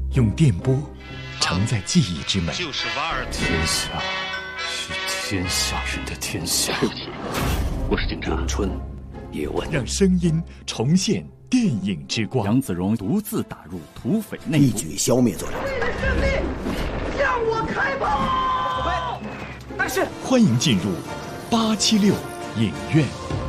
用电波承载记忆之美。 就是瓦尔特。 天下是天下人的天下。 对不起，我是警察。 咏春，叶问， 让声音重现电影之光。 杨子荣独自打入土匪内部， 一举消灭罪人。 为了胜利，向我开炮！ 但是， 欢迎进入876影院。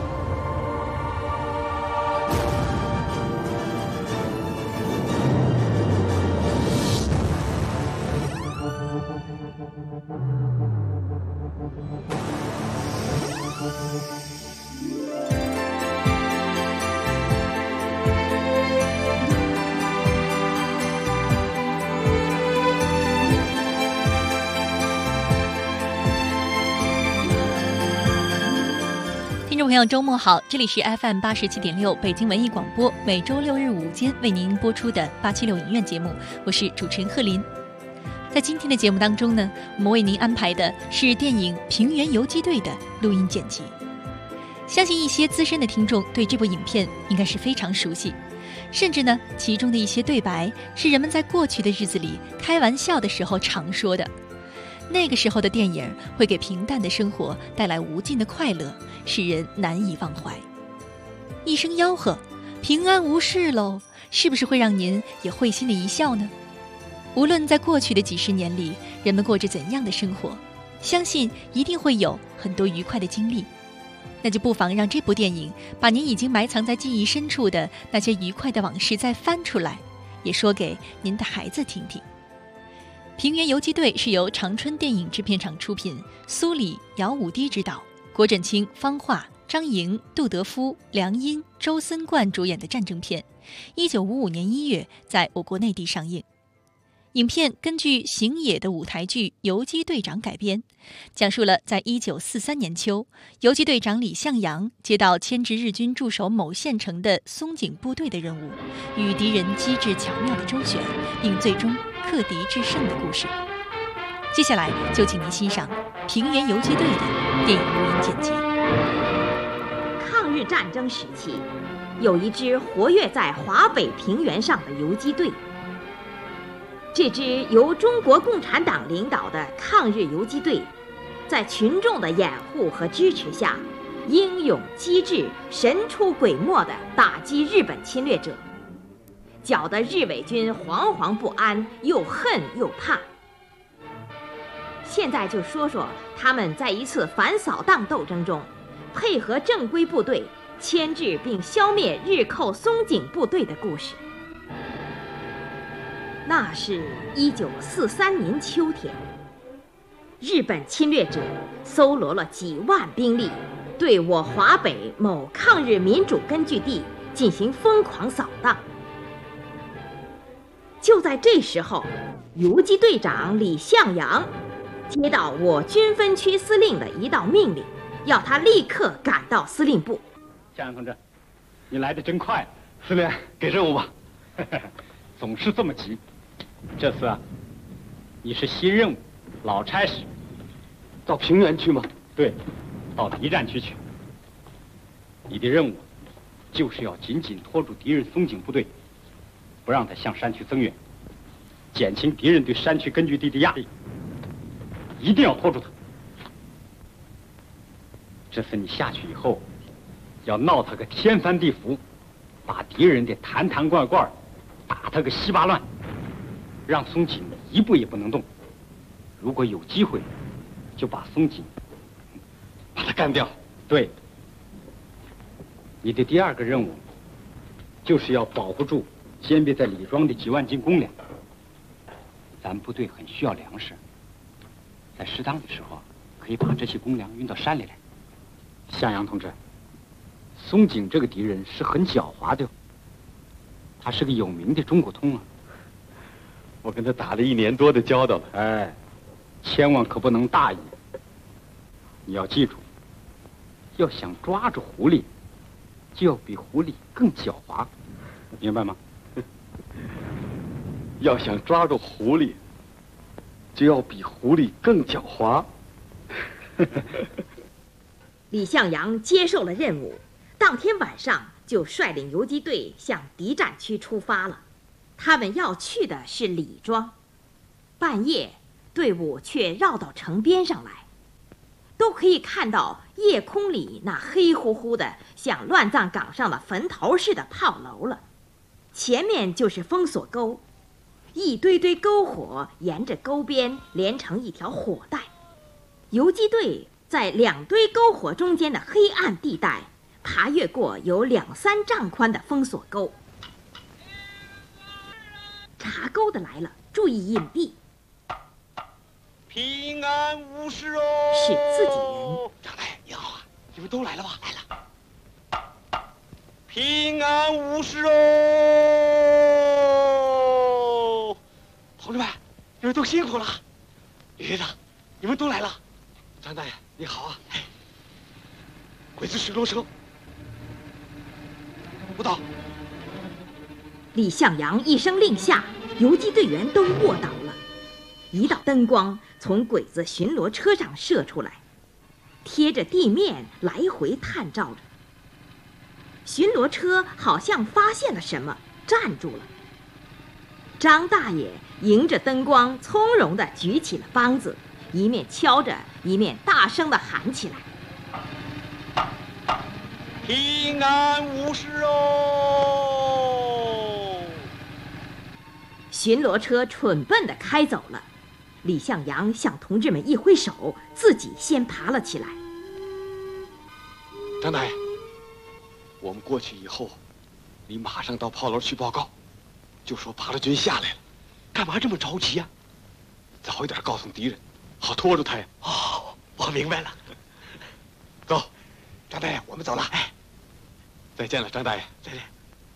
听众朋友，周末好！这里是 FM 87.6北京文艺广播，每周6日午间为您播出的876影院节目，我是主持人贺林。在今天的节目当中呢，我们为您安排的是电影《平原游击队》的录音剪辑。相信一些资深的听众对这部影片应该是非常熟悉，甚至呢，其中的一些对白是人们在过去的日子里开玩笑的时候常说的。那个时候的电影会给平淡的生活带来无尽的快乐，使人难以忘怀。一声吆喝，平安无事喽，是不是会让您也会心的一笑呢？无论在过去的几十年里，人们过着怎样的生活，相信一定会有很多愉快的经历。那就不妨让这部电影把您已经埋藏在记忆深处的那些愉快的往事再翻出来，也说给您的孩子听听。平原游击队是由长春电影制片厂出品，苏里、姚武滴执导，郭振清、方化、张莹、杜德夫、梁音、周森冠主演的战争片，1955年1月在我国内地上映。影片根据邢野的舞台剧《游击队长》改编，讲述了在1943年秋，游击队长李向阳接到牵制日军驻守某县城的松井部队的任务，与敌人机智巧妙的周旋，并最终克敌制胜的故事。接下来就请您欣赏《平原游击队》的电影录音剪辑。 抗日战争时期，有一支活跃在华北平原上的游击队。这支由中国共产党领导的抗日游击队，在群众的掩护和支持下，英勇机智、神出鬼没地打击日本侵略者，搅得日伪军惶惶不安，又恨又怕。现在就说说他们在一次反扫荡斗争中，配合正规部队牵制并消灭日寇松井部队的故事。那是1943年秋天，日本侵略者搜罗了几万兵力，对我华北某抗日民主根据地进行疯狂扫荡。就在这时候，游击队长李向阳接到我军分区司令的一道命令，要他立刻赶到司令部。 向阳同志，你来得真快。司令，给任务吧。总是这么急。这次啊，你是新任务，老差事。 到平原去吗？ 对，到敌占区去。你的任务就是要紧紧拖住敌人松井部队，不让他向山区增援，减轻敌人对山区根据地的压力。一定要拖住他。这次你下去以后，要闹他个天翻地覆，把敌人的坛坛罐罐打他个稀巴烂，让松井一步也不能动。如果有机会，就把松井把他干掉。对。你的第二个任务，就是要保护住歼灭在李庄的几万斤公粮。咱部队很需要粮食，在适当的时候，可以把这些公粮运到山里来。向阳同志，松井这个敌人是很狡猾的，他是个有名的中国通啊。 我跟他打了1年多的交道了。 哎，千万可不能大意。你要记住，要想抓住狐狸，就要比狐狸更狡猾，明白吗？ 要想抓住狐狸，就要比狐狸更狡猾。 李向阳接受了任务，当天晚上就率领游击队向敌占区出发了。 他们要去的是李庄。半夜，队伍却绕到城边上来，都可以看到夜空里那黑乎乎的像乱葬岗上的坟头似的炮楼了。前面就是封锁沟，一堆堆篝火沿着沟边连成一条火带。游击队在2堆篝火中间的黑暗地带爬越过有2、3丈宽的封锁沟。查沟的来了，注意隐蔽。 平安无事哦。 是自己人。 张大爷你好啊，你们都来了吧？来了。平安无事哦。同志们，你们都辛苦了。李学长，你们都来了。张大爷你好啊。鬼子巡逻车不到。 李向阳一声令下，游击队员都卧倒了。一道灯光从鬼子巡逻车上射出来，贴着地面来回探照着。巡逻车好像发现了什么，站住了。张大爷迎着灯光从容地举起了梆子，一面敲着，一面大声地喊起来： 平安无事哦。 巡逻车蠢笨地开走了。李向阳向同志们一挥手，自己先爬了起来。 张大爷，我们过去以后，你马上到炮楼去报告，就说八路军下来了。干嘛这么着急呀？早一点告诉敌人，好拖住他呀。 哦，我明白了。 走，张大爷，我们走了。哎，再见了，张大爷。 再见。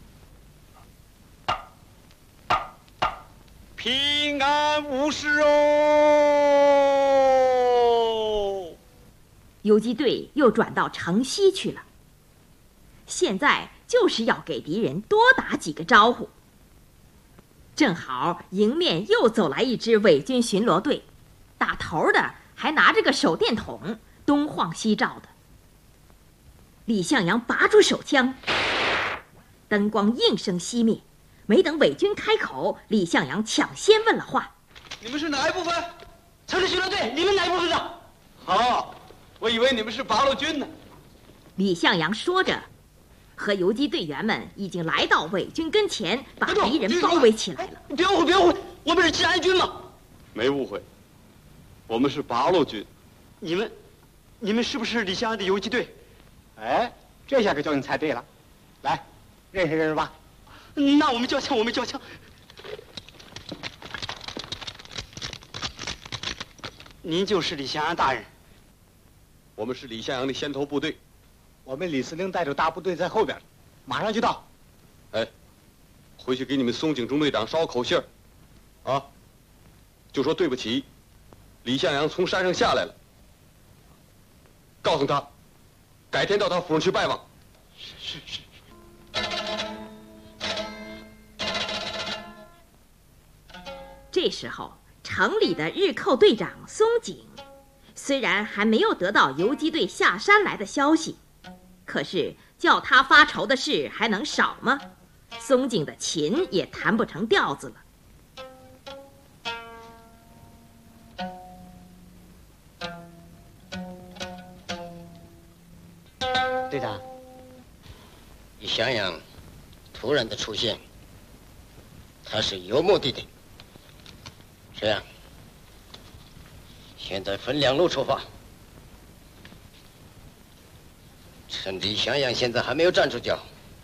平安无事哦。 游击队又转到城西去了。现在就是要给敌人多打几个招呼。正好迎面又走来一支伪军巡逻队，打头的还拿着个手电筒，东晃西照的。李向阳拔出手枪，灯光应声熄灭。没等伪军开口，李向阳抢先问了话： 你们是哪一部分？城市巡逻队，你们哪一部分的？ 好，我以为你们是八路军呢。 李向阳说着，和游击队员们已经来到伪军跟前，把敌人包围起来了。 别误会，别误会，我们是治安军嘛。 没误会，我们是八路军。 你们是不是李向阳的游击队？ 哎，这下可叫你猜对了。来，认识认识吧。 那我们交枪，我们交枪。您就是李向阳大人。 我们是李向阳的先头部队。 我们李司令带着大部队在后边，马上就到。 哎，回去给你们松井中队长捎口信儿，啊，就说对不起，李向阳从山上下来了。告诉他，改天到他府上去拜望。 是。 这时候，城里的日寇队长松井，虽然还没有得到游击队下山来的消息，可是叫他发愁的事还能少吗？松井的琴也弹不成调子了。 队长，李向阳突然的出现，他是有目的的。这样，现在分2路出发，趁李向阳现在还没有站住脚，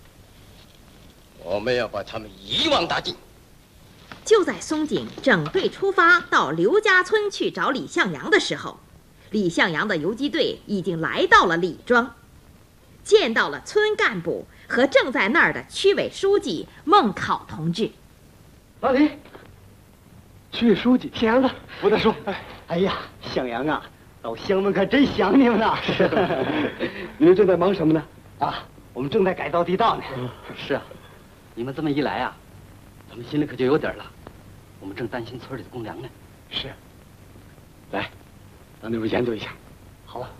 我们要把他们一网打尽。 就在松井整队出发到刘家村去找李向阳的时候，李向阳的游击队已经来到了李庄，见到了村干部和正在那儿的区委书记孟考同志。 老李，区委书记向阳子，我再说。 哎呀，向阳啊，老乡们可真想你们呐。 你们正在忙什么呢？ 啊，我们正在改造地道呢。 是啊，你们这么一来啊，咱们心里可就有底儿了。我们正担心村里的公粮呢。 是。来，让你们研究一下。 好啊。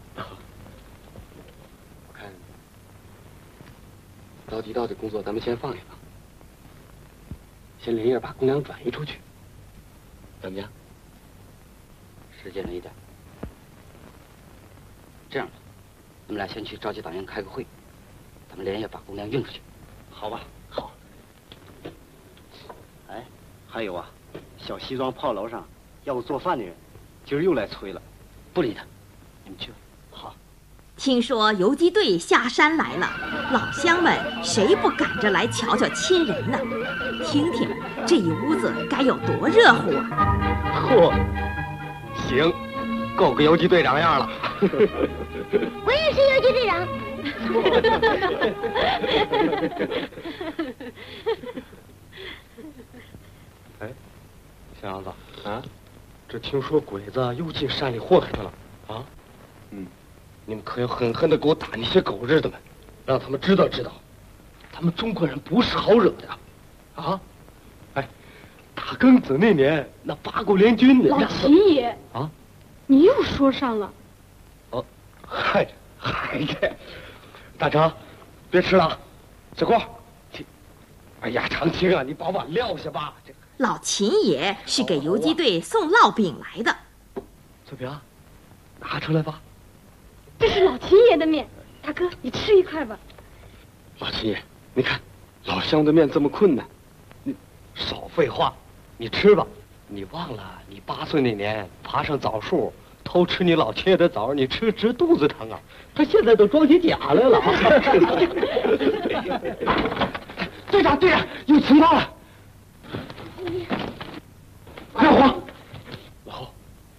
我看造地道的工作咱们先放一放， 先连夜把公粮转移出去，怎么样？ 时间了一点。这样吧，你们俩先去召集党员开个会，咱们连夜把公粮运出去。 好吧，好。 哎，还有啊，小西庄炮楼上要做饭的人，今儿又来催了。 不理他，你们去吧。 好。 听说游击队下山来了，老乡们谁不赶着来瞧瞧亲人呢？听听这一屋子该有多热乎啊！ 嚯，行，够个游击队长样了。 我也是游击队长。 哎，小杨子啊，这听说鬼子又进山里祸害他了啊？你们可要狠狠的给我打那些狗日的们，让他们知道知道，咱们中国人不是好惹的啊！哎，打庚子那年那八国联军老秦爷啊， 你又说上了。 哦，嗨，大成，别吃了，小郭，哎呀，长青啊，你把碗撂下吧。 老秦爷是给游击队送烙饼来的。 翠萍，拿出来吧。 这是老秦爷的面，大哥，你吃一块吧。 老秦爷，你看，老乡的面这么困难，你少废话，你吃吧。你忘了你8岁那年爬上枣树偷吃你老秦爷的枣，你吃直肚子疼啊！他现在都装起假来了。队长，有情报了！快点慌！老侯，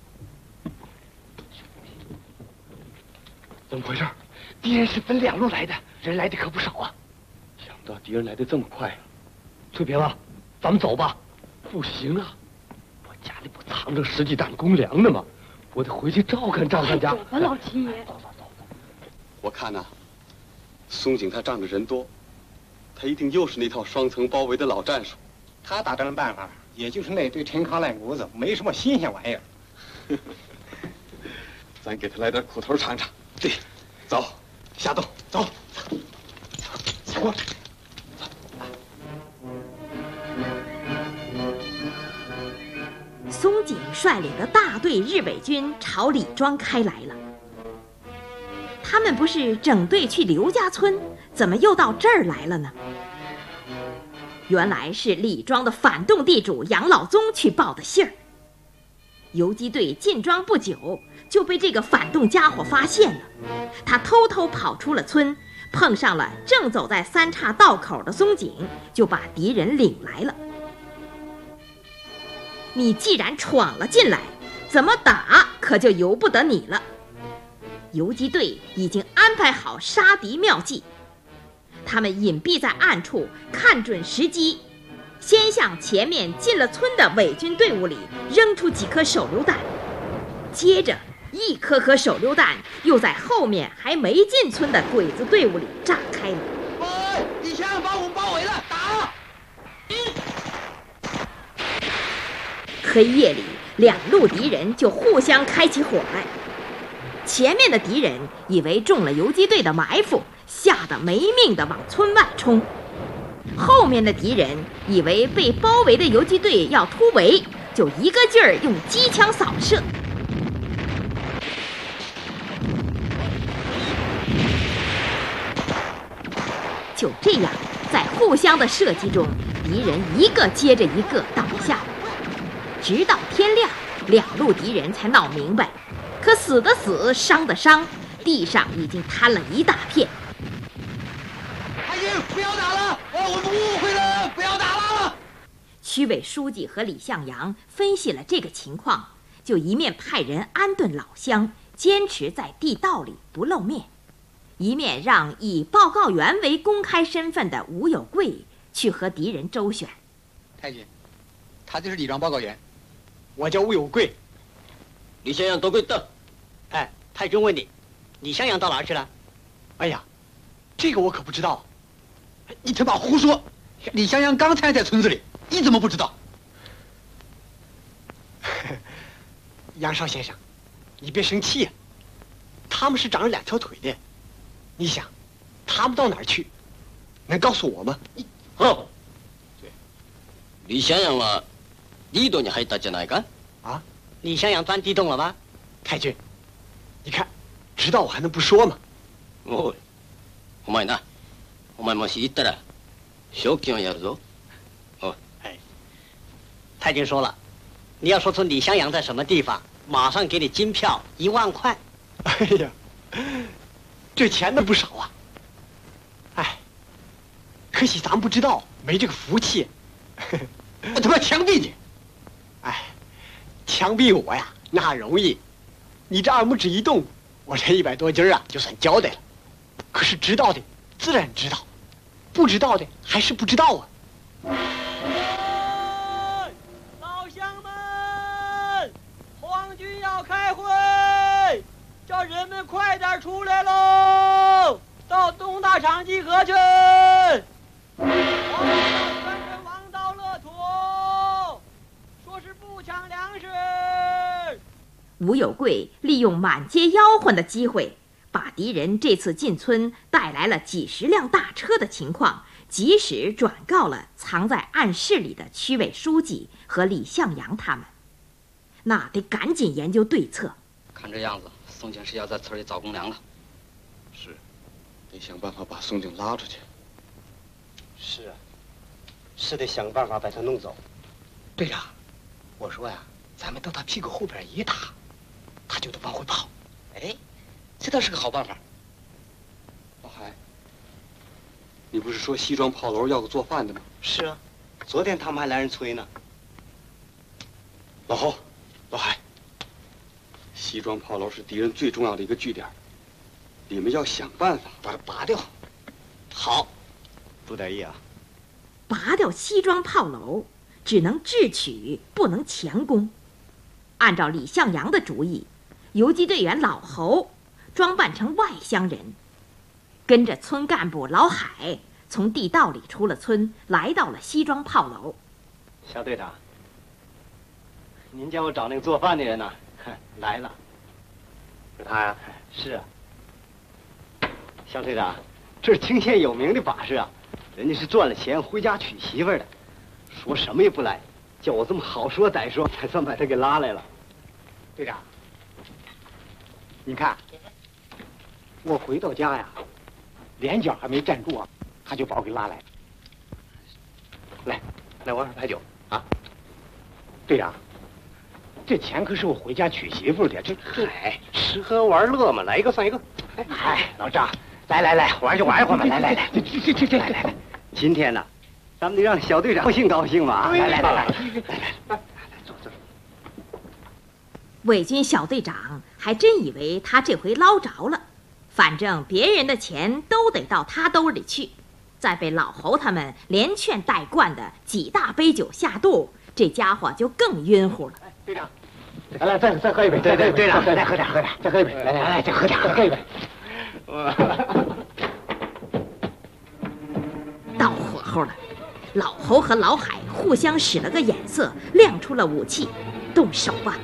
怎么回事？敌人是分2路来的，人来的可不少啊！想不到敌人来的这么快啊！翠萍啊，咱们走吧。不行啊，我家里不藏着10几担公粮呢吗？我得回去照看照看家。 走吧，老秦爷。 走。我看呐，松井他仗着人多，他一定又是那套双层包围的老战术。 他打这种办法，也就是那堆陈糠烂谷子，没什么新鲜玩意儿。 咱给他来点苦头尝尝。对，走，下洞，走。小郭， 松井率领的大队日伪军朝李庄开来了。他们不是整队去刘家村，怎么又到这儿来了呢？原来是李庄的反动地主杨老宗去报的信儿。游击队进庄不久，就被这个反动家伙发现了。他偷偷跑出了村，碰上了正走在3岔道口的松井，就把敌人领来了。你既然闯了进来，怎么打可就由不得你了。游击队已经安排好杀敌妙计，他们隐蔽在暗处，看准时机，先向前面进了村的伪军队伍里扔出几颗手榴弹，接着一颗颗手榴弹又在后面还没进村的鬼子队伍里炸开了。 李强把我们包围了，打！ 黑夜里，2路敌人就互相开起火来。前面的敌人以为中了游击队的埋伏，吓得没命地往村外冲；后面的敌人以为被包围的游击队要突围，就一个劲儿用机枪扫射。就这样，在互相的射击中，敌人一个接着一个倒下，直到天亮，2路敌人才闹明白。可死的死，伤的伤，地上已经瘫了一大片。 海英，不要打了！我们误会了，不要打了！ 区委书记和李向阳分析了这个情况，就一面派人安顿老乡，坚持在地道里不露面，一面让以报告员为公开身份的吴有贵去和敌人周旋。 太君，他就是李庄报告员，我叫吴有贵。 李向阳多贵的。 哎，太君问你，李向阳到哪儿去了？哎呀，这个我可不知道。 你他妈胡说！李向阳刚才在村子里，你怎么不知道？ 杨少先生，你别生气呀。他们是长着2条腿的，你想，他们到哪儿去？能告诉我吗？ 哦，对， 李襄阳はリードに入ったじゃないか？ 啊，李襄阳钻地洞了吗？太君，你看，知道我还能不说吗？ おい、お前な、お前もし行ったら賞金をやるぞ。哦， 哎，太君说了，你要说出李襄阳在什么地方，马上给你金票10000块。哎呀，这钱的不少啊！哎，可惜咱不知道，没这个福气。我他妈枪毙你！哎，枪毙我呀，那容易。你这2拇指一动，我这100多斤啊，就算交代了。可是知道的自然知道，不知道的还是不知道啊。 老乡们，皇军要开会，叫人们快点出来喽，到东大场集合去。皇上传臣王道乐土，说是不抢粮食。 吴有贵利用满街吆喝的机会，把敌人这次进村带来了几10辆大车的情况，及时转告了藏在暗室里的区委书记和李向阳他们。那得赶紧研究对策。 看这样子，宋景是要在村里找公粮了。 是，得想办法把宋景拉出去。 是啊，是得想办法把他弄走。 队长，我说呀，咱们到他屁股后边一打，他就得往回跑。 哎，这倒是个好办法。 老海，你不是说西庄炮楼要个做饭的吗？ 是啊，昨天他们还来人催呢。 老侯，老海，西庄炮楼是敌人最重要的一个据点，你们要想办法把它拔掉。 好，注点意啊！ 拔掉西庄炮楼，只能智取，不能强攻。按照李向阳的主意，游击队员老侯装扮成外乡人，跟着村干部老海从地道里出了村，来到了西庄炮楼。 小队长，您叫我找那个做饭的人呢？来了。是他呀？是啊。小队长，这是清县有名的把式啊，人家是赚了钱回家娶媳妇的，说什么也不来，叫我这么好说歹说，才算把他给拉来了。 队长，你看，我回到家呀，连脚还没站住啊，他就把我给拉来了。来玩会牌九啊！队长，这钱可是我回家娶媳妇的，这吃喝玩乐嘛，来一个算一个。哎，老张，来，玩就玩一会儿嘛，来，来， 今天呢，咱们得让小队长高兴嘛！来，坐。 伪军小队长还真以为他这回捞着了，反正别人的钱都得到他兜里去，再被老侯他们连劝带灌的几大杯酒下肚，这家伙就更晕乎了。 队长，来，再喝一杯。对，队长，再喝点，再喝一杯。来，再喝一杯。 到火候了，老侯和老海互相使了个眼色，亮出了武器，动手吧。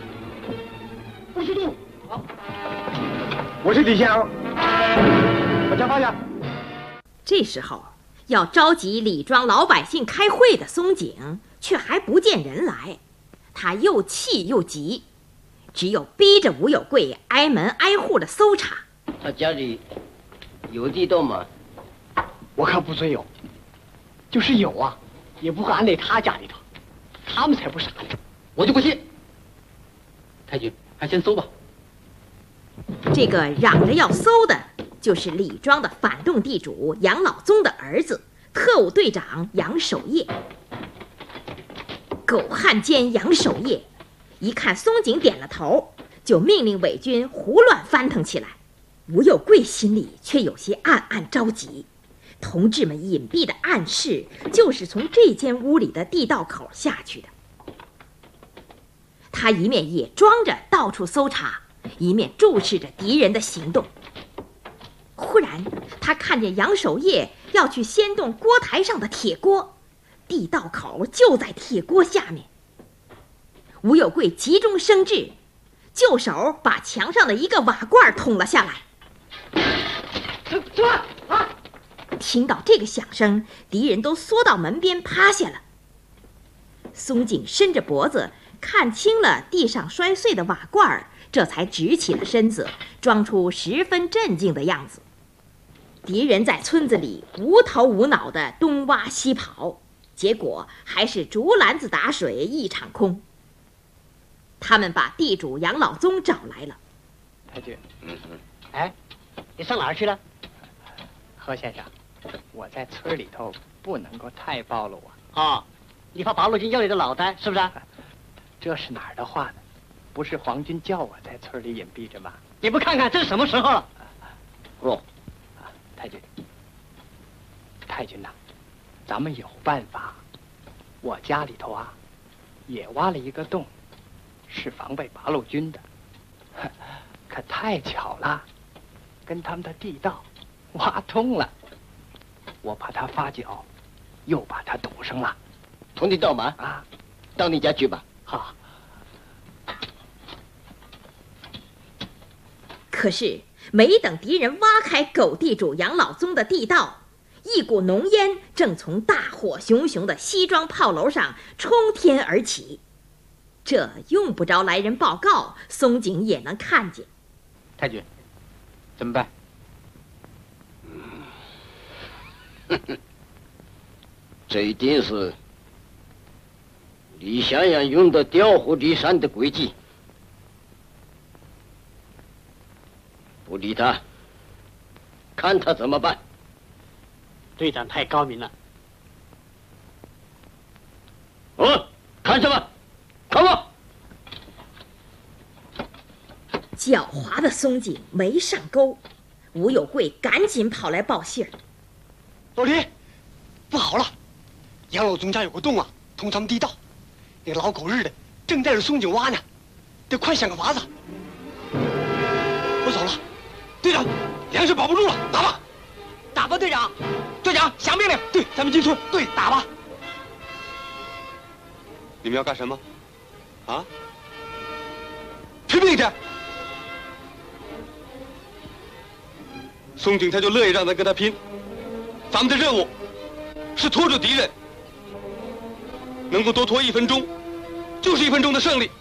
我是李向阳，我叫方向。 这时候要召集李庄老百姓开会的松井却还不见人来，他又气又急，只有逼着吴有贵挨门挨户的搜查。 他家里有地洞吗？ 我看不准有，就是有啊，也不会安在他家里头，他们才不傻呢。 我就不信。太君，还先搜吧。 这个嚷着要搜的，就是李庄的反动地主杨老宗的儿子，特务队长杨守业。狗汉奸杨守业一看松井点了头，就命令伪军胡乱翻腾起来。吴有贵心里却有些暗暗着急，同志们隐蔽的暗示就是从这间屋里的地道口下去的。他一面也装着到处搜查，一面注视着敌人的行动。忽然他看见杨守业要去掀动锅台上的铁锅，地道口就在铁锅下面。吴有贵急中生智，就手把墙上的一个瓦罐捅了下来。听到这个响声，敌人都缩到门边趴下了。 松井伸着脖子，看清了地上摔碎的瓦罐儿，这才直起了身子，装出十分镇静的样子。敌人在村子里无头无脑地东挖西跑，结果还是竹篮子打水一场空。他们把地主杨老宗找来了。 太君，哎，你上哪儿去了？何先生，我在村里头不能够太暴露啊。哦，你怕八路军要你的脑袋是不是？这是哪儿的话呢？不是皇军叫我在村里隐蔽着吗？你不看看这是什么时候了？ 哦， 太君，太君呐，咱们有办法。我家里头啊，也挖了一个洞，是防备八路军的。可太巧了，跟他们的地道挖通了。我怕他发觉，又把它堵上了。 同你到吗？ 啊， 到你家去吧。 好。 可是没等敌人挖开狗地主杨老宗的地道，一股浓烟正从大火熊熊的西庄炮楼上冲天而起。这用不着来人报告，松井也能看见。 太君，怎么办？ 这一定是李向阳用的调虎离山的诡计。不理他，看他怎么办。 队长太高明了。 看什么？看我！ 狡猾的松井没上钩，吴有贵赶紧跑来报信儿。 老李，不好了，杨老宗家有个洞啊，通咱们地道。那个老狗日的正带着松井挖呢，得快想个法子。我走了，队长，粮食保不住了，打吧！ 打吧，队长！队长，响命令！ 对，咱们进村，对，打吧！ 你们要干什么？啊？ 拼命点！ 松井他就乐意让咱跟他拼。咱们的任务是拖住敌人，能够多拖1分钟，就是1分钟的胜利。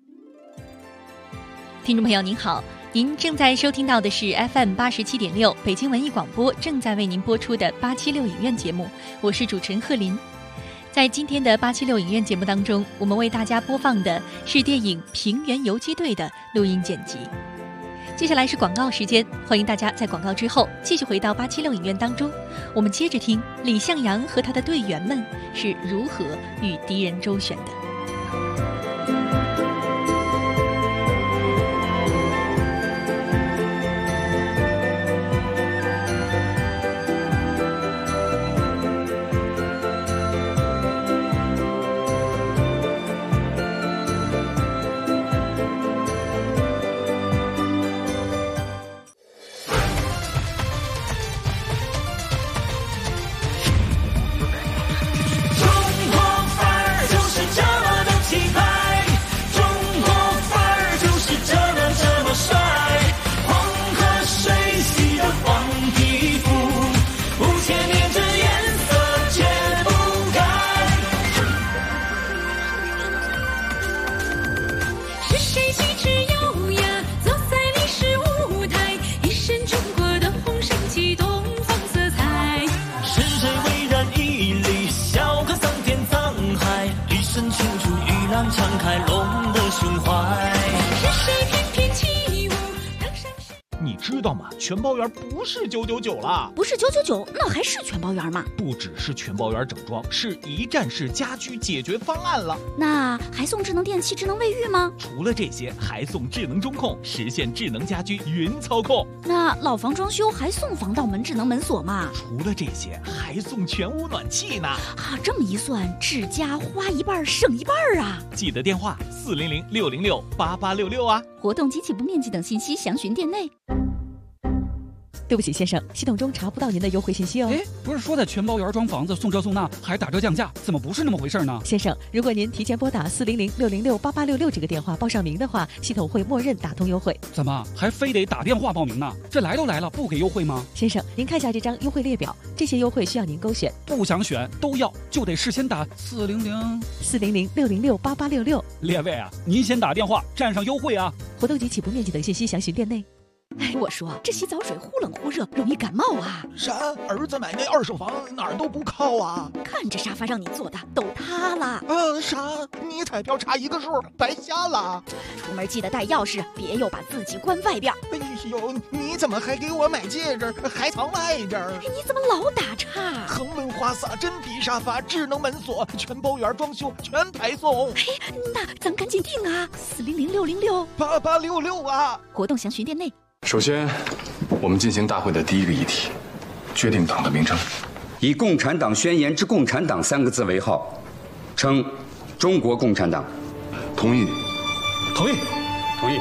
听众朋友您好，您正在收听到的是 FM 87.6北京文艺广播正在为您播出的876影院节目，我是主持人贺林。在今天的876影院节目当中，我们为大家播放的是电影《平原游击队》的录音剪辑。接下来是广告时间，欢迎大家在广告之后继续回到876影院当中，我们接着听李向阳和他的队员们是如何与敌人周旋的。 你知道吗？全包圆不是999了， 不是999，那还是全包圆吗？ 不只是全包圆整装，是一站式家居解决方案了。 那还送智能电器、智能卫浴吗？ 除了这些，还送智能中控，实现智能家居云操控。 那老房装修还送防盗门、智能门锁吗？ 除了这些，还送全屋暖气呢。 啊，这么一算，智家花一半省一半啊！ 记得电话400-606-8866啊。 活动及起步面积等信息详询店内。 对不起，先生，系统中查不到您的优惠信息哦。 哎，不是说在全包园装房子送这送那，还打折降价，怎么不是那么回事呢？ 先生，如果您提前拨打400-606-8866这个电话报上名的话，系统会默认打通优惠。 怎么还非得打电话报名呢？这来都来了，不给优惠吗？ 先生，您看一下这张优惠列表，这些优惠需要您勾选。 不想选都要，就得事先打 400-606-8866。 列位啊，您先打电话占上优惠啊！ 活动及起步面积等信息详询店内。 哎，我说这洗澡水忽冷忽热，容易感冒啊！ 啥？儿子买那二手房哪儿都不靠啊！ 看这沙发让你坐的都塌了。 啥？你彩票差一个数，白瞎了。 出门记得带钥匙，别又把自己关外边。 哎呦，你怎么还给我买戒指，还藏外边？ 你怎么老打岔？ 恒润花洒、真皮沙发、智能门锁，全包圆装修，全排送。 哎，那咱赶紧定啊！400-606-8866 啊！ 活动详询店内。 首先，我们进行大会的第一个议题，决定党的名称。 以《共产党宣言》之“共产党”3个字为号，称中国共产党。 同意。 同意。 同意。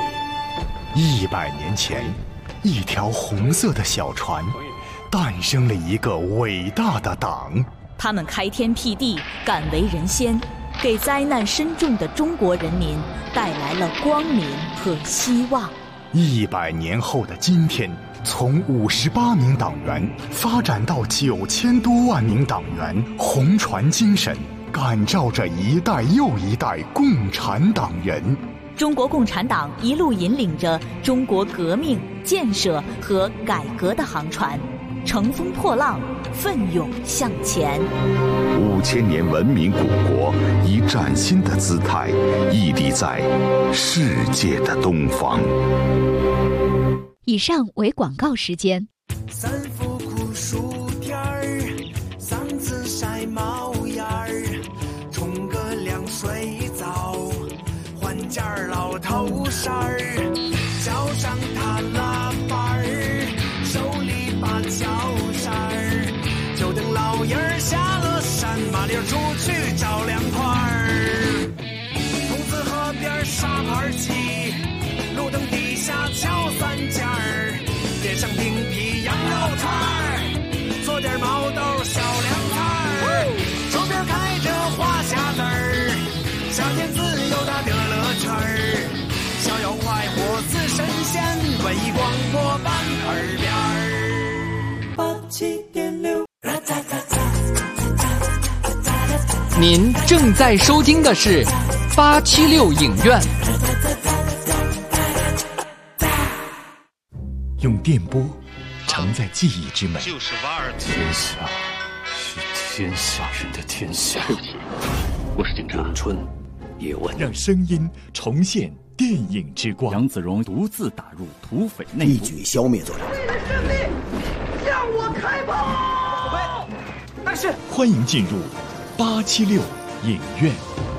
100年前，一条红色的小船，诞生了一个伟大的党。 他们开天辟地，敢为人先，给灾难深重的中国人民带来了光明和希望。 100年后的今天，从58名党员发展到9000多万名党员，红船精神感召着一代又一代共产党人。 中国共产党一路引领着中国革命、建设和改革的航船，乘风破浪，奋勇向前。 5000年文明古国以崭新的姿态屹立在世界的东方。 以上为广告时间。 三伏酷暑天儿，嗓子晒冒烟儿，冲个凉水澡，换件老头衫儿，脚上踏拉板儿，手里把脚扇儿，就等老爷儿下了山，麻溜出去找凉快儿。桐子河边沙盘棋，路灯底下敲3件儿，点上冰皮羊肉串儿，做点毛豆小凉菜儿，周边开着花匣子儿，夏天自由的乐乐圈儿，逍遥快活似神仙，文艺广播伴耳边儿。87.6。 您正在收听的是876影院。 用电波承载记忆之美， 就是瓦尔特。 天下是天下人的天下。 对不起，我是警察。 咏春叶问， 让声音重现电影之光。 杨子荣独自打入土匪内部， 一举消灭作者。 胜利，向我开炮！ 但是，欢迎进入876影院。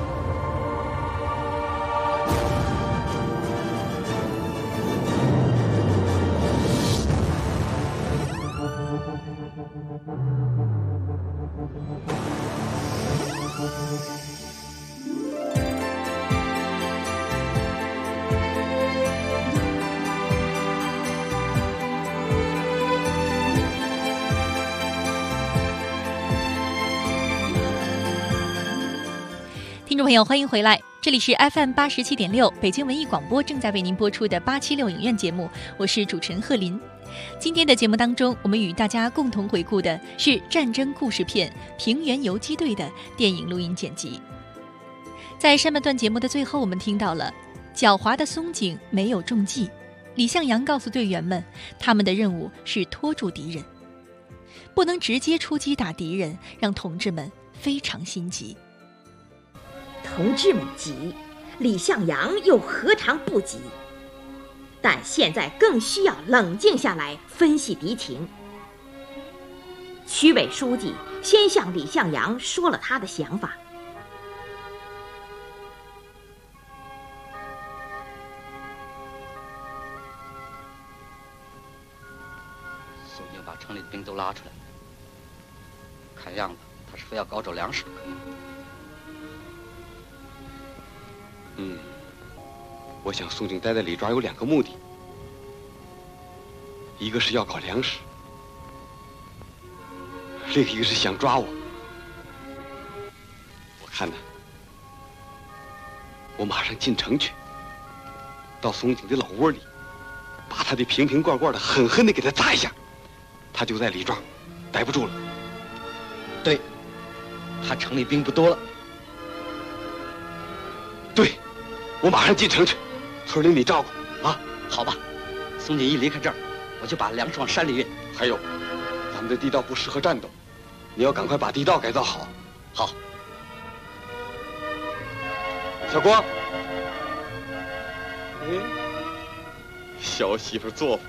听众朋友，欢迎回来，这里是 FM 87.6北京文艺广播正在为您播出的876影院节目，我是主持人贺林。今天的节目当中，我们与大家共同回顾的是战争故事片《平原游击队》的电影录音剪辑。在上半段节目的最后，我们听到了狡猾的松井没有中计，李向阳告诉队员们，他们的任务是拖住敌人，不能直接出击打敌人，让同志们非常心急。 同志们急，李向阳又何尝不急？但现在更需要冷静下来分析敌情。区委书记先向李向阳说了他的想法。 宋英把城里的兵都拉出来，看样子他是非要搞走粮食不可。 我想宋警待在李庄有2个目的： 一个是要搞粮食，另一个是想抓我。我看呢，我马上进城去，到松井的老窝里，把他的瓶瓶罐罐的狠狠地给他砸一下，他就在李庄待不住了。 对，他城里兵不多了。 对，我马上进城去，村里你照顾啊。 好吧，松井一离开这儿，我就把粮食往山里运。 还有，咱们的地道不适合战斗，你要赶快把地道改造好。 好。 小郭，小媳妇做法，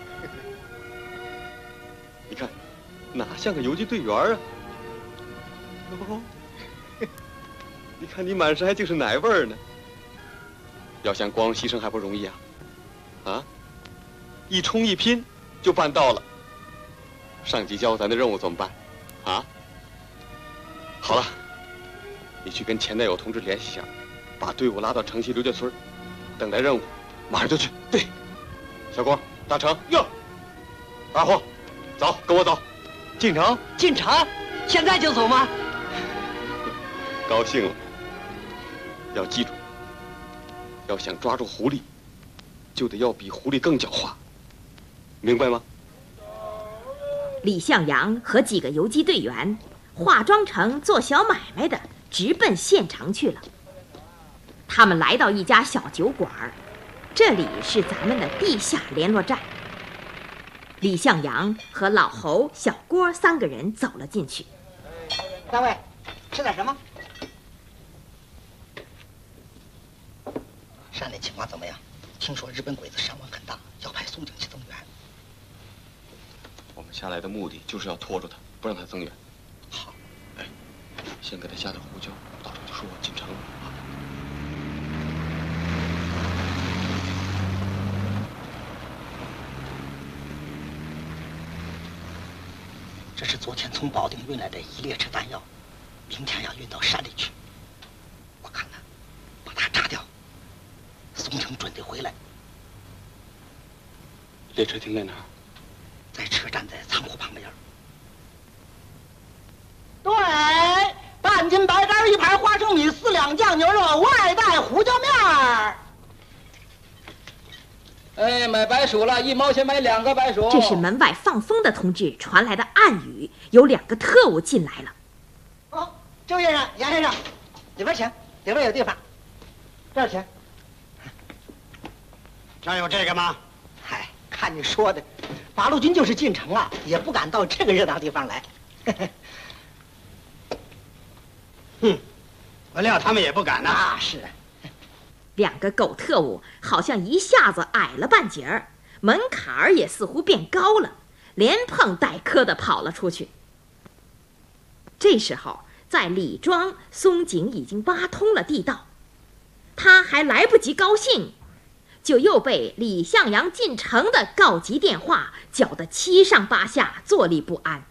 你看，哪像个游击队员啊？哦，你看你满身还净是奶味儿呢。要想光荣牺牲还不容易啊！啊，一冲一拼就办到了。上级交咱的任务怎么办？啊？好了，你去跟前男友同志联系一下，把队伍拉到城西刘家村，等待任务，马上就去。对，小郭，大成哟，二货，走，跟我走，进城。 进城？现在就走吗？ 高兴了。要记住，要想抓住狐狸，就得要比狐狸更狡猾，明白吗？ 李向阳和几个游击队员化妆成做小买卖的，直奔县城去了。他们来到一家小酒馆，这里是咱们的地下联络站。李向阳和老侯、小郭3个人走了进去。 三位，吃点什么？ 山里情况怎么样？听说日本鬼子伤亡很大，要派松井去增援。 我们下来的目的就是要拖住他，不让他增援。 好， 哎，先给他下点胡椒，到时候就说我进城了啊。 这是昨天从保定运来的1列车弹药，明天要运到山里去。我看呢，把它炸掉，松井准得回来。 列车停在哪儿？ 在车站的仓库旁边。 对，半斤白干，1盘花生米，4两酱牛肉，外带胡椒面儿。 哎，买白薯了，1毛钱买2个白薯。 这是门外放风的同志传来的暗语，有2个特务进来了。 哦，周先生、杨先生，里边请，里边有地方。这儿请。 这儿有这个吗？ 嗨，看你说的，八路军就是进城了，也不敢到这个热闹地方来。 哼，我料他们也不敢呢。 啊，是。 2个狗特务好像一下子矮了半截儿，门槛儿也似乎变高了，连碰带磕的跑了出去。这时候，在李庄，松井已经挖通了地道，他还来不及高兴，就又被李向阳进城的告急电话搅得7上8下，坐立不安。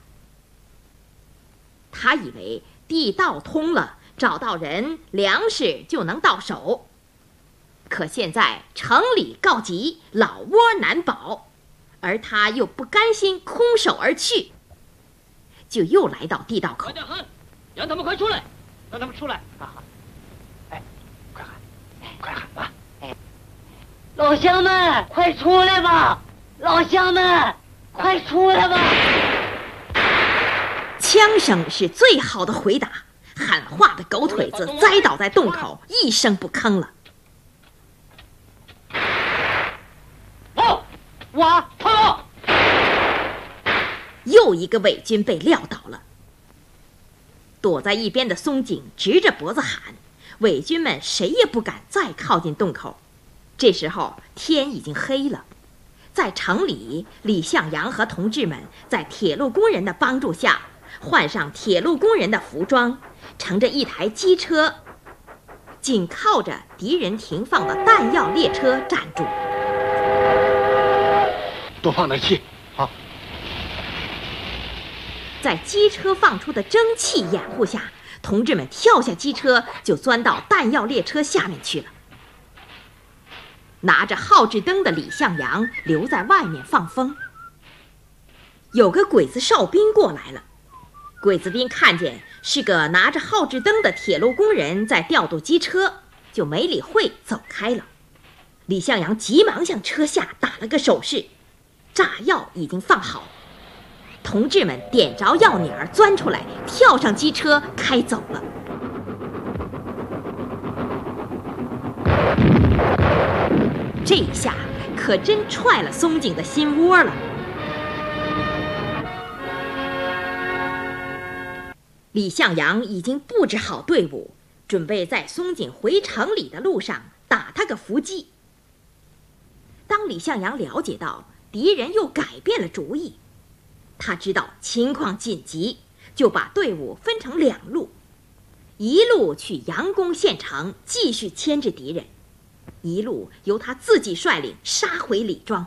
他以为地道通了，找到人，粮食就能到手。 可现在城里告急，老窝难保，而他又不甘心空手而去，就又来到地道口。 快点喊，让他们快出来， 让他们出来！啊，哎，快喊，快喊吧！哎， 老乡们，快出来吧！老乡们，快出来吧！ 枪声是最好的回答，喊话的狗腿子栽倒在洞口，一声不吭了。 挖！ 又一个伪军被撂倒了。躲在一边的松井直着脖子喊，伪军们谁也不敢再靠近洞口。这时候天已经黑了，在城里，李向阳和同志们在铁路工人的帮助下，换上铁路工人的服装，乘着一台机车，紧靠着敌人停放的弹药列车站住。 多放点气，好。 在机车放出的蒸汽掩护下，同志们跳下机车，就钻到弹药列车下面去了。拿着号志灯的李向阳留在外面放风。 有个鬼子哨兵过来了。鬼子兵看见是个拿着号志灯的铁路工人在调度机车，就没理会走开了。李向阳急忙向车下打了个手势，炸药已经放好。同志们点着药捻儿钻出来，跳上机车开走了。这一下可真踹了松井的心窝了。李向阳已经布置好队伍，准备在松井回城里的路上打他个伏击。当李向阳了解到敌人又改变了主意，他知道情况紧急，就把队伍分成2路，一路去杨公县城继续牵制敌人，一路由他自己率领杀回李庄。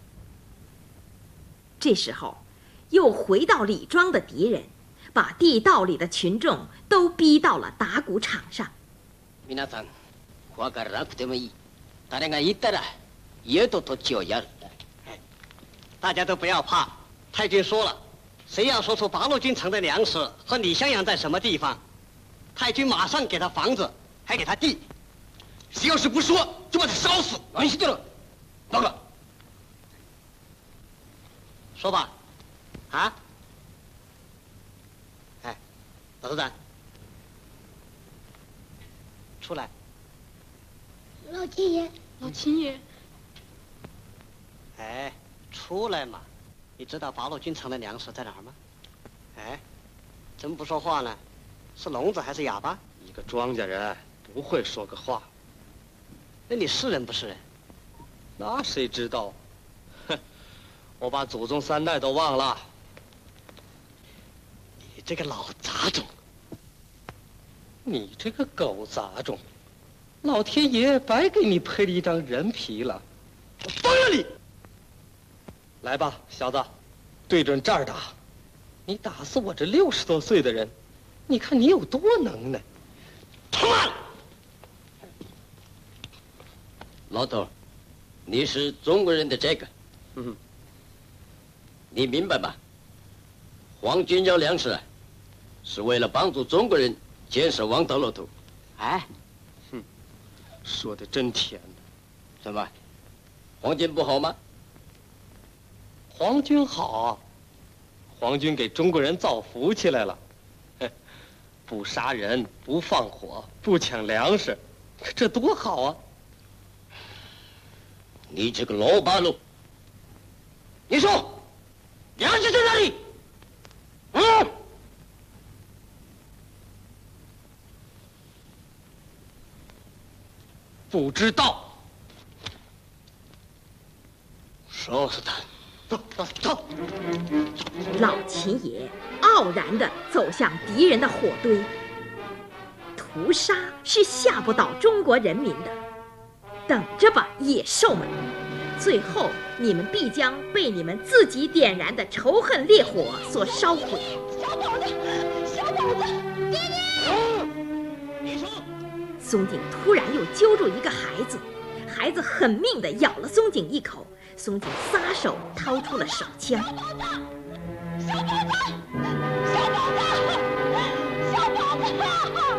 这时候又回到李庄的敌人把地道里的群众都逼到了打谷场上。 皆さん、怖がらなくてもいい。誰が言ったら家と土地をやる。大家都不要怕，太君说了，谁要说出八路军城的粮食和李向阳在什么地方，太君马上给他房子，还给他地。谁要是不说，就把他烧死。安心了，报告。说吧，啊？哎，老头子，出来。 老秦爷，老秦爷。 哎，出来嘛！你知道八路军城的粮食在哪儿吗？哎，怎么不说话呢？是聋子还是哑巴？ 一个庄稼人不会说个话。 那你是人不是人？ 那谁知道？哼，我把祖宗3代都忘了。 你这个老杂种！ 你这个狗杂种！老天爷白给你配了一张人皮了。我疯了你！来吧，小子，对准这儿打！你打死我这60多岁的人，你看你有多能耐！他妈！ 老头，你是中国人的这个，你明白吗？皇军要粮食，是为了帮助中国人建设王道路途。哎， 说的真甜。 怎么，皇军不好吗？ 皇军好，皇军给中国人造福气来了。不杀人，不放火，不抢粮食，这多好啊！ 你这个老八路，你说粮食在哪里？ 不知道。 烧死他！走走走！ 老秦爷傲然地走向敌人的火堆。屠杀是吓不倒中国人民的，等着吧，野兽们！最后你们必将被你们自己点燃的仇恨烈火所烧毁。 小宝子，小宝子，爹爹！ 你说， 松井突然又揪住一个孩子，孩子狠命地咬了松井一口。松井撒手掏出了手枪。 小宝子，小宝子，小宝子，小宝子！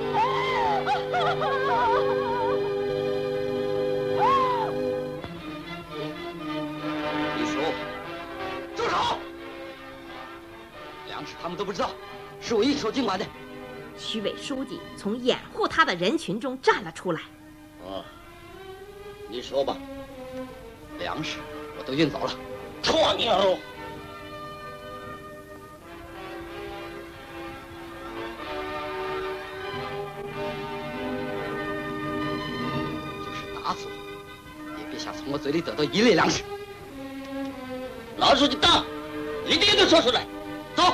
你说，住手！粮食他们都不知道，是我一手尽完的。 徐委书记从掩护他的人群中站了出来。 你说吧。粮食我都运走了，错牛！就是打死我，也别想从我嘴里得到一粒粮食。老书记到，一定都说出来。走。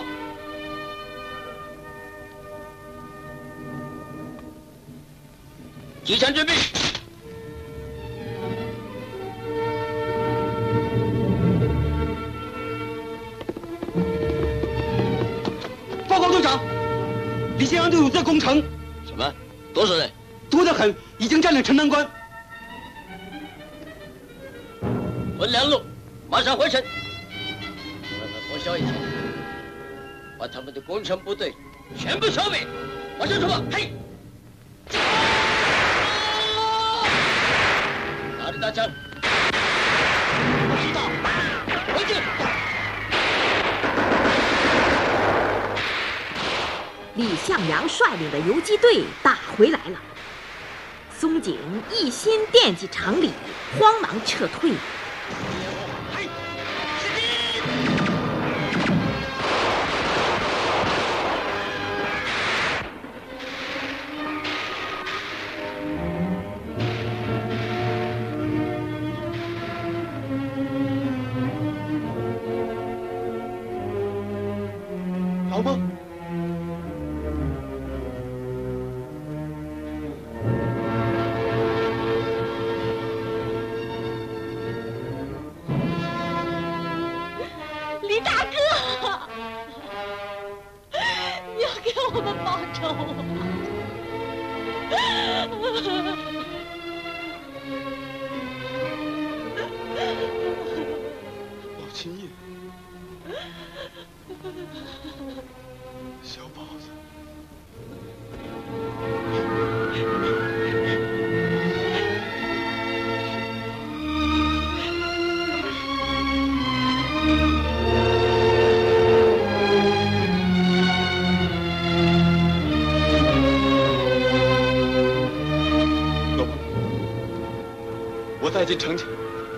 集成准备。 队长，李先生队伍在攻城。 什么？多少人？ 多得很，已经占领城南关。 分2路，马上回城。回城。 小一天，把他们的工程部队全部消灭！往上冲！嘿！哪里打枪？不知道。回去。 李向阳率领的游击队打回来了。松井一心惦记城里，慌忙撤退。 好吗？ 李大哥，你要给我们报仇老秦爷，小宝子。我再进城去，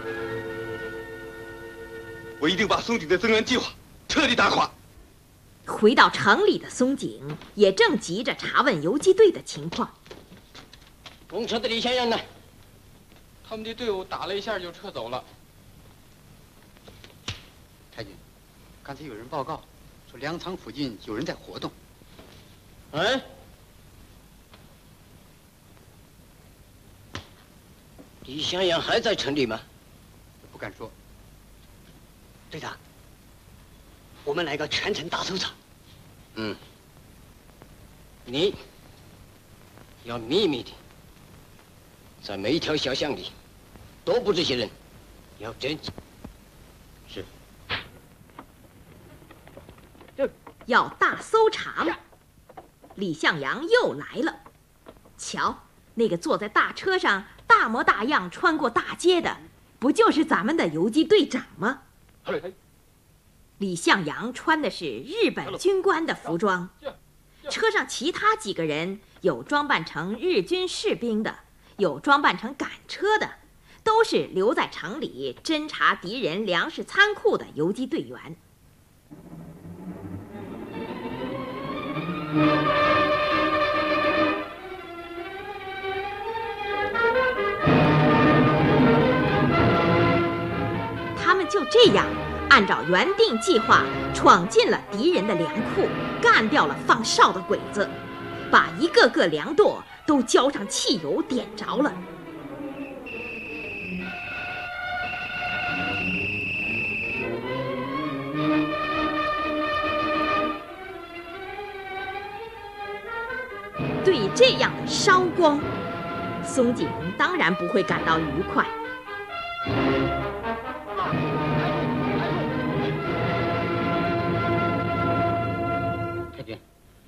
我一定把松井的增援计划彻底打垮。 回到城里的松井也正急着查问游击队的情况。 攻城的李先生呢？ 他们的队伍打了一下就撤走了。 太君，刚才有人报告说粮仓附近有人在活动。 哎，李向阳还在城里吗？ 不敢说。 队长，我们来个全城大搜查。 嗯，你要秘密的，在每一条小巷里多布这些人，要侦缉。是。 要大搜查了，李向阳又来了。瞧，那个坐在大车上大模大样穿过大街的，不就是咱们的游击队长吗？李向阳穿的是日本军官的服装，车上其他几个人有装扮成日军士兵的，有装扮成赶车的，都是留在城里侦察敌人粮食仓库的游击队员。他们就这样按照原定计划闯进了敌人的粮库，干掉了放哨的鬼子，把一个个粮垛都浇上汽油点着了。对这样的烧光，松井当然不会感到愉快。 太君，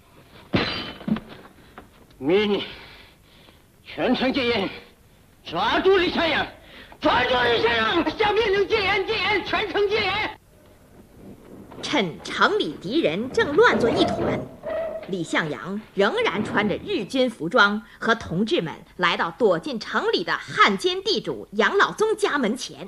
命令全城戒严，抓住李向阳，抓住李向阳！下命令戒严，戒严，全城戒严！ 趁城里敌人正乱作一团，李向阳仍然穿着日军服装，和同志们来到躲进城里的汉奸地主杨老宗家门前。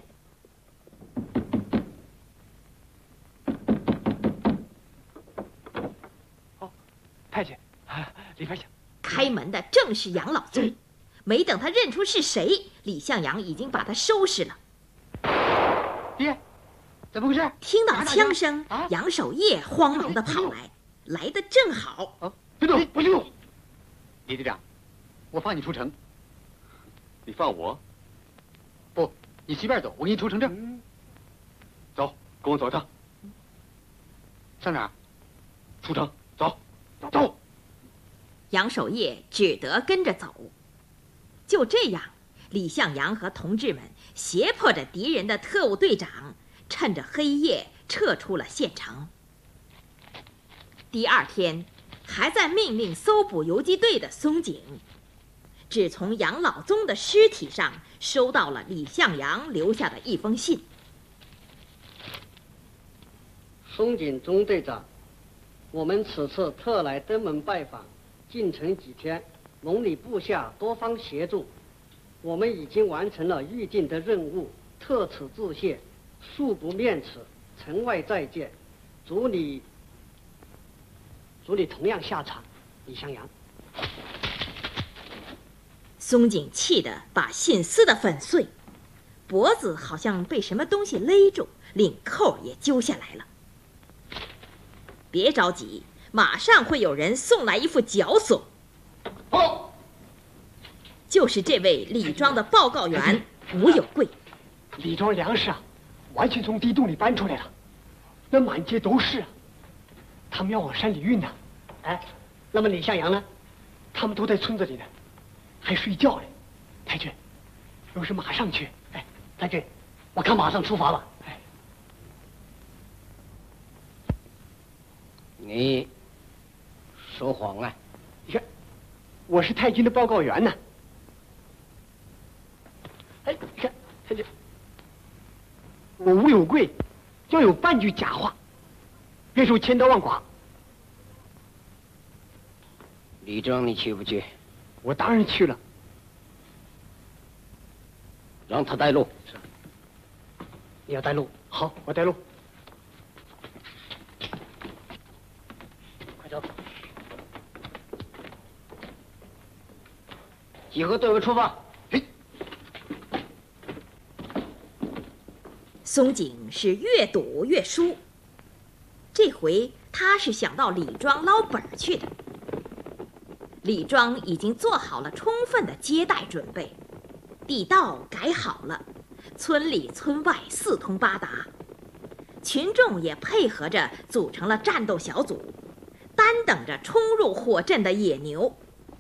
太监，里边请。 开门的正是杨老宗，没等他认出是谁，李向阳已经把他收拾了。 爹，怎么回事？ 听到枪声，杨守业慌忙地跑来，来得正好。 别动，不许动！李队长，我放你出城。 你放我？ 不，你随便走，我给你出城证。 走，跟我走一趟。 上哪儿？ 出城，走，走。 杨守业只得跟着走。就这样，李向阳和同志们胁迫着敌人的特务队长，趁着黑夜撤出了县城。第二天，还在命令搜捕游击队的松井，只从杨老宗的尸体上收到了李向阳留下的一封信。 松井中队长，我们此次特来登门拜访，进城几天，蒙你部下多方协助，我们已经完成了预定的任务，特此致谢，恕不面辞，城外再见，祝你同样下场。李向阳。 松井气得把信撕得粉碎，脖子好像被什么东西勒住，领扣也揪下来了。别着急，马上会有人送来一副绞索。就是这位李庄的报告员吴有贵。 李庄粮食啊，完全从地洞里搬出来了，那满街都是啊，他们要往山里运呢。 哎，那么李向阳呢？ 他们都在村子里呢，还睡觉呢。太君，有事马上去。 哎，太君，我看马上出发吧。 哎， 你说谎啊！ 你看，我是太君的报告员呢。哎，你看，太君，我吴有贵要有半句假话，别受千刀万剐。 李庄，你去不去？ 我当然去了。 让他带路。 是。你要带路？好，我带路。 快走。 集合队伍出发。 松井是越赌越输，这回他是想到李庄捞本去的。李庄已经做好了充分的接待准备，地道改好了，村里村外四通八达，群众也配合着组成了战斗小组，单等着冲入火阵的野牛。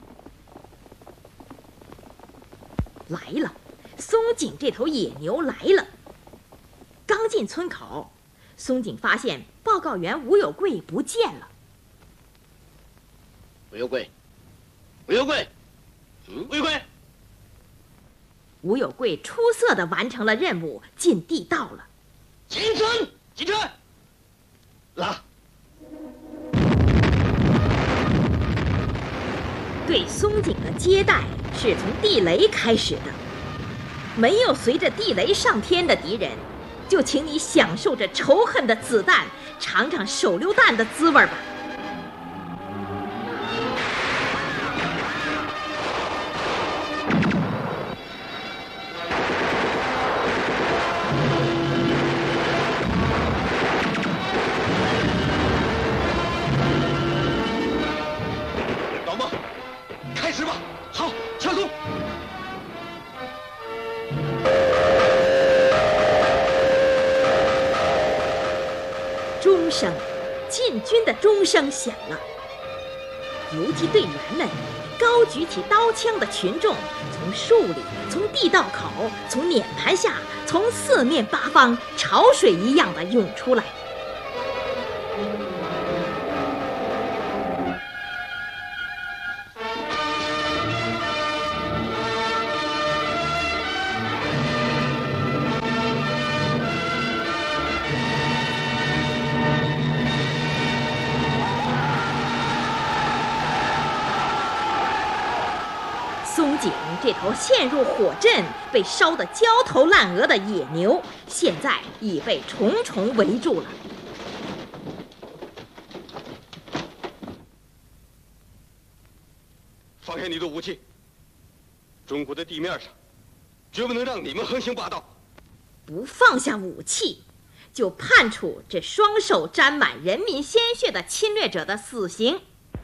来了，松井这头野牛来了。刚进村口，松井发现报告员吴有贵不见了。 吴有贵，吴有贵，吴有贵。 吴有贵出色地完成了任务，进地道了。 进村，进村，拉。 对松井的接待是从地雷开始的，没有随着地雷上天的敌人，就请你享受着仇恨的子弹，尝尝手榴弹的滋味吧。 老孟，开始吧！好，敲钟。 钟声，进军的钟声响了。游击队员们高举起刀枪的群众，从树里，从地道口，从碾盘下，从四面八方潮水一样的涌出来。松井这头陷入火阵、被烧得焦头烂额的野牛，现在已被重重围住了。 放下你的武器！中国的地面上，绝不能让你们横行霸道。 不放下武器，就判处这双手沾满人民鲜血的侵略者的死刑。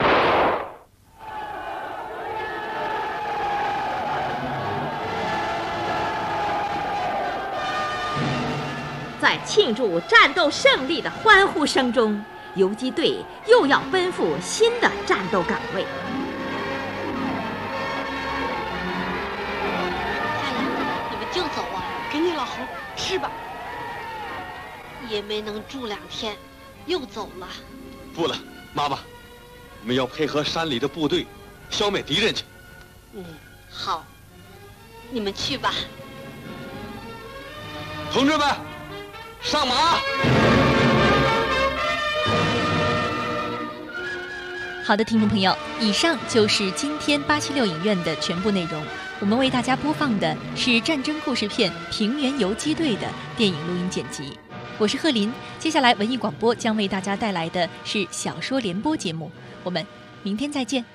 在庆祝战斗胜利的欢呼声中，游击队又要奔赴新的战斗岗位。 太阳，你们就走啊？ 给你老侯吃吧。 也没能住2天，又走了。 不了，妈妈，我们要配合山里的部队，消灭敌人去。 好，你们去吧。 同志们，上马！ 好的，听众朋友，以上就是今天876影院的全部内容。我们为大家播放的是战争故事片《平原游击队》的电影录音剪辑。我是贺林，接下来文艺广播将为大家带来的是小说联播节目。我们明天再见。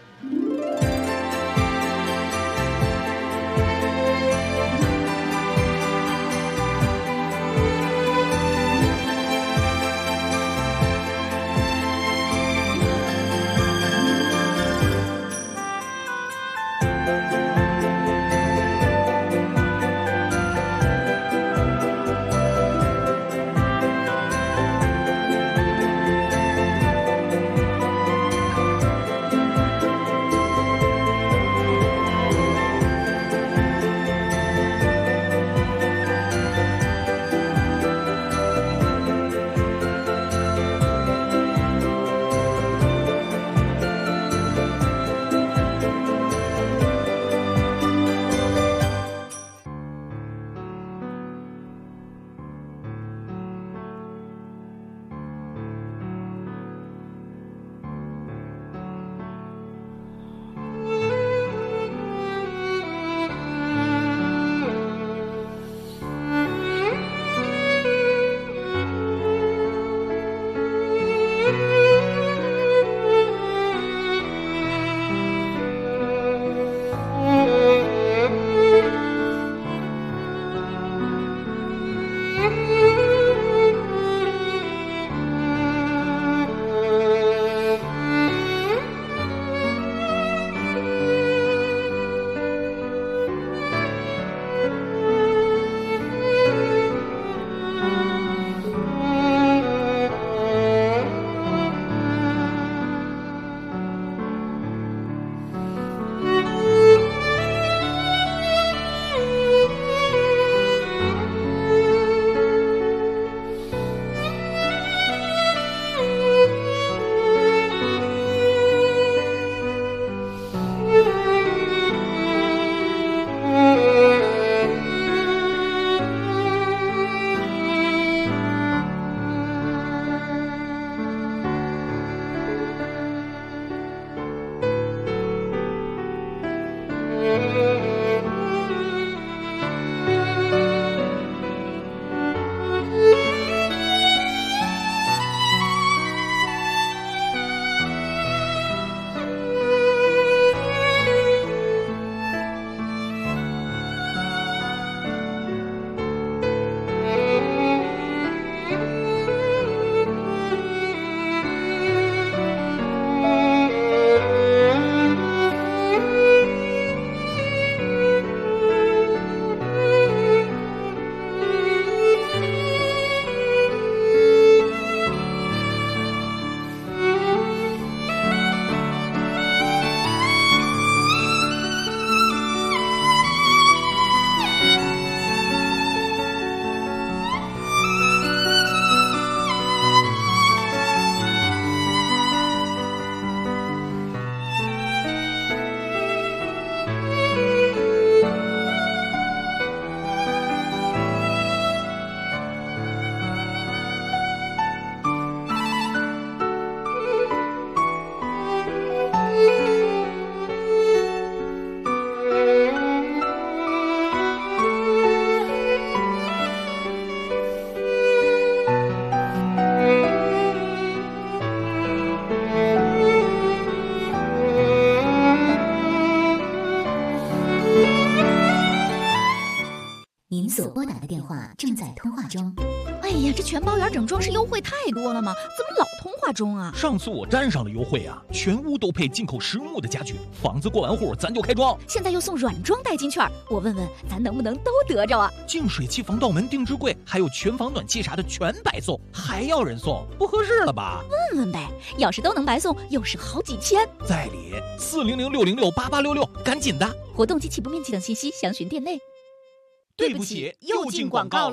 您所拨打的电话正在通话中。 哎呀，这全包圆整装是优惠太多了吗？怎么老通话中啊？ 上次我沾上了优惠啊，全屋都配进口实木的家具，房子过完户咱就开装。 现在又送软装代金券，我问问咱能不能都得着啊？ 净水器、防盗门、定制柜，还有全房暖气啥的全白送，还要人送，不合适了吧？ 问问呗，要是都能白送，又是好几千。 在理，400-606-8866，赶紧的！ 活动及起步面积等信息详询店内。 对不起，又进广告了。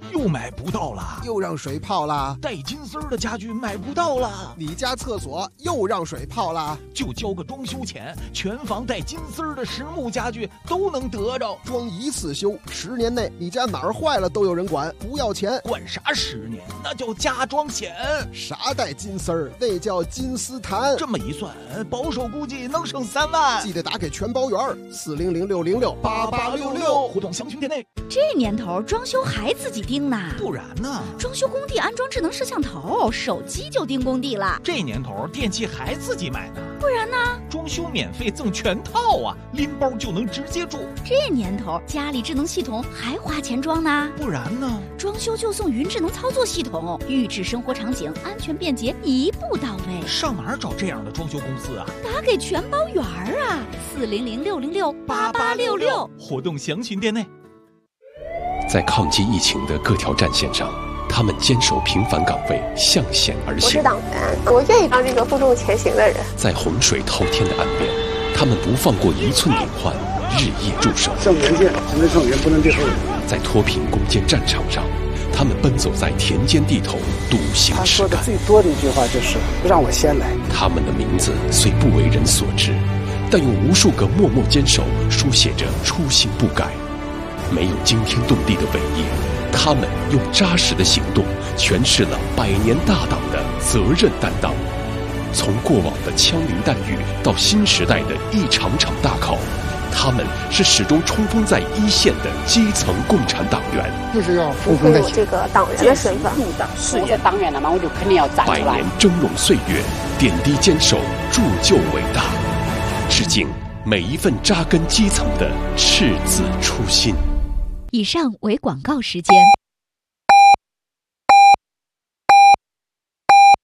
又买不到了， 又让水泡了。 带金丝的家具买不到了， 你家厕所又让水泡了。 就交个装修钱，全房带金丝的实木家具都能得着。 装一次修，10年内你家哪儿坏了都有人管，不要钱。 管啥10年？那叫加装险。 啥带金丝儿？那叫金丝檀。 这么一算，保守估计能省3万。 记得打给全包员，400-606-8866， 互动详询店内。 这年头装修还自己盯呢？ 不然呢？ 装修工地安装智能摄像头，手机就盯工地了。 这年头电器还自己买呢？ 不然呢？ 装修免费赠全套啊，拎包就能直接住。 这年头家里智能系统还花钱装呢？ 不然呢？ 装修就送云智能操作系统，预制生活场景，安全便捷，一步到位。 上哪儿找这样的装修公司啊？ 打给全包员啊，400-606-8866， 活动详询店内。 在抗击疫情的各条战线上，他们坚守平凡岗位，向险而行。 我是党员，我愿意当这个负重前行的人。 在洪水滔天的岸边，他们不放过1寸隐患，日夜驻守。 向前线，只能上前，不能退后。 在脱贫攻坚战场上，他们奔走在田间地头，笃行实干。 他说的最多的一句话就是“让我先来”。 他们的名字虽不为人所知，但用无数个默默坚守书写着初心不改。没有惊天动地的伟业，他们用扎实的行动诠释了100年大党的责任担当。从过往的枪林弹雨到新时代的一场场大考，他们是始终冲锋在一线的基层共产党员。 就是要符合我这个党员的身份。 我是党员了嘛，我就肯定要站出来。 100年峥嵘岁月，点滴坚守，铸就伟大。致敬每一份扎根基层的赤子初心。 以上为广告时间。